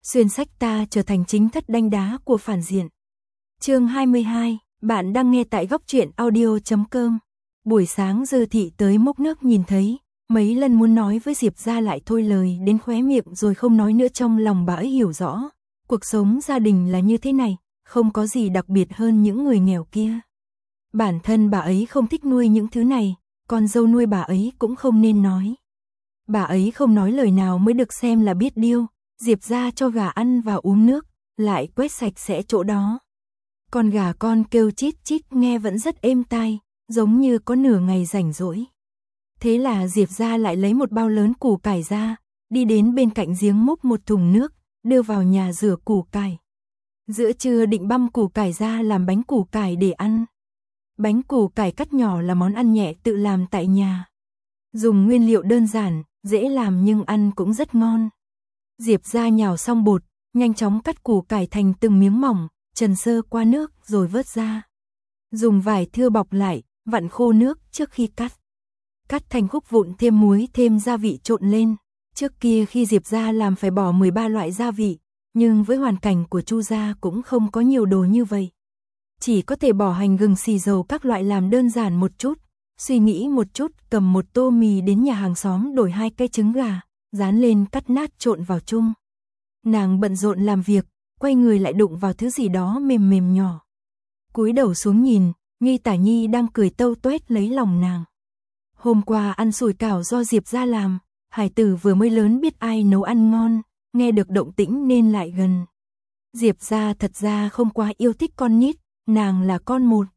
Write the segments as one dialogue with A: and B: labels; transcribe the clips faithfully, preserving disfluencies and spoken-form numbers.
A: xuyên sách ta trở thành chính thất đanh đá của phản diện. Chương hai mươi hai, bạn đang nghe tại góc truyện audio chấm com. Buổi sáng Dư Thị tới múc nước nhìn thấy, mấy lần muốn nói với Diệp gia lại thôi lời đến khóe miệng rồi không nói nữa. Trong lòng bà ấy hiểu rõ, cuộc sống gia đình là như thế này, không có gì đặc biệt hơn những người nghèo kia. Bản thân bà ấy không thích nuôi những thứ này, con dâu nuôi bà ấy cũng không nên nói. Bà ấy không nói lời nào mới được xem là biết điêu. Diệp gia cho gà ăn và uống nước, lại quét sạch sẽ chỗ đó. Con gà con kêu chít chít nghe vẫn rất êm tai, giống như có nửa ngày rảnh rỗi. Thế là Diệp gia lại lấy một bao lớn củ cải ra, đi đến bên cạnh giếng múc một thùng nước, đưa vào nhà rửa củ cải. Giữa trưa định băm củ cải ra làm bánh củ cải để ăn. Bánh củ cải cắt nhỏ là món ăn nhẹ tự làm tại nhà. Dùng nguyên liệu đơn giản, dễ làm nhưng ăn cũng rất ngon. Diệp gia nhào xong bột, nhanh chóng cắt củ cải thành từng miếng mỏng, trần sơ qua nước rồi vớt ra. Dùng vải thưa bọc lại, vặn khô nước trước khi cắt. Cắt thành khúc vụn, thêm muối, thêm gia vị trộn lên. Trước kia khi Diệp gia làm phải bỏ mười ba loại gia vị, nhưng với hoàn cảnh của Chu gia cũng không có nhiều đồ như vậy. Chỉ có thể bỏ hành gừng xì dầu các loại làm đơn giản một chút. Suy nghĩ một chút, cầm một tô mì đến nhà hàng xóm đổi hai cái trứng gà, dán lên cắt nát trộn vào chung. Nàng bận rộn làm việc, quay người lại đụng vào thứ gì đó mềm mềm nhỏ. Cúi đầu xuống nhìn, Nghi Tả Nhi đang cười tâu tuét lấy lòng nàng. Hôm qua ăn sủi cảo do Diệp gia làm, hải tử vừa mới lớn biết ai nấu ăn ngon, nghe được động tĩnh nên lại gần. Diệp gia thật ra không quá yêu thích con nít, nàng là con một.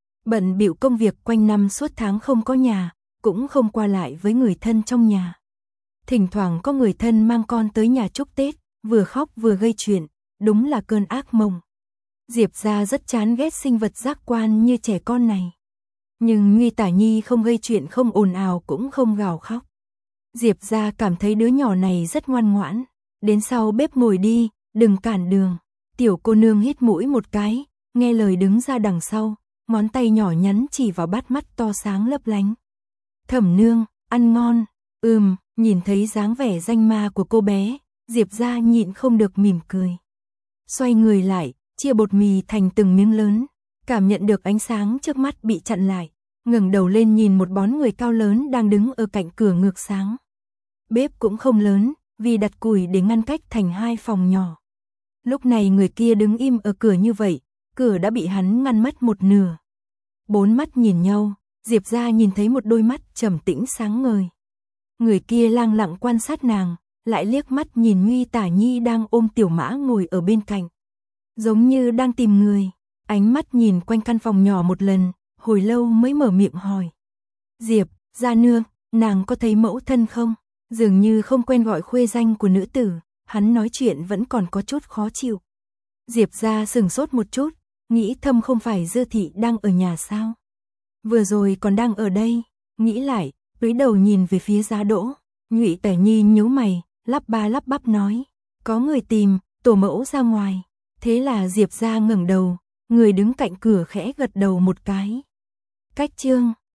A: Bận bịu công việc quanh năm suốt tháng không có nhà, cũng không qua lại với người thân trong nhà. Thỉnh thoảng có người thân mang con tới nhà chúc Tết, vừa khóc vừa gây chuyện, đúng là cơn ác mộng. Diệp gia rất chán ghét sinh vật giác quan như trẻ con này. Nhưng Nghi Tả Nhi không gây chuyện, không ồn ào cũng không gào khóc. Diệp gia cảm thấy đứa nhỏ này rất ngoan ngoãn. Đến sau bếp ngồi đi, đừng cản đường. Tiểu cô nương hít mũi một cái, nghe lời đứng ra đằng sau, ngón tay nhỏ nhắn chỉ vào bát mắt to sáng lấp lánh. Thẩm nương, ăn ngon. Ừm, nhìn thấy dáng vẻ danh ma của cô bé, Diệp gia nhịn không được mỉm cười. Xoay người lại, chia bột mì thành từng miếng lớn, cảm nhận được ánh sáng trước mắt bị chặn lại, ngẩng đầu lên nhìn một bóng người cao lớn đang đứng ở cạnh cửa ngược sáng. Bếp cũng không lớn, vì đặt củi để ngăn cách thành hai phòng nhỏ. Lúc này người kia đứng im ở cửa như vậy, cửa đã bị hắn ngăn mất một nửa. Bốn mắt nhìn nhau, Diệp gia nhìn thấy một đôi mắt trầm tĩnh sáng ngời. Người kia lang lặng quan sát nàng, lại liếc mắt nhìn Nghi Tả Nhi đang ôm Tiểu Mã ngồi ở bên cạnh. Giống như đang tìm người, ánh mắt nhìn quanh căn phòng nhỏ một lần, hồi lâu mới mở miệng hỏi. Diệp, gia nương, nàng có thấy mẫu thân không? Dường như không quen gọi khuê danh của nữ tử, hắn nói chuyện vẫn còn có chút khó chịu. Diệp gia sừng sốt một chút, nghĩ thầm không phải Dư Thị đang ở nhà sao? Vừa rồi còn đang ở đây, nghĩ lại, cúi đầu nhìn về phía Giá Đỗ. Ngụy Tả Nhi nhíu mày, lắp ba lắp bắp nói, có người tìm, tổ mẫu ra ngoài. Thế là Diệp gia ngẩng đầu, người đứng cạnh cửa khẽ gật đầu một cái. Cách chương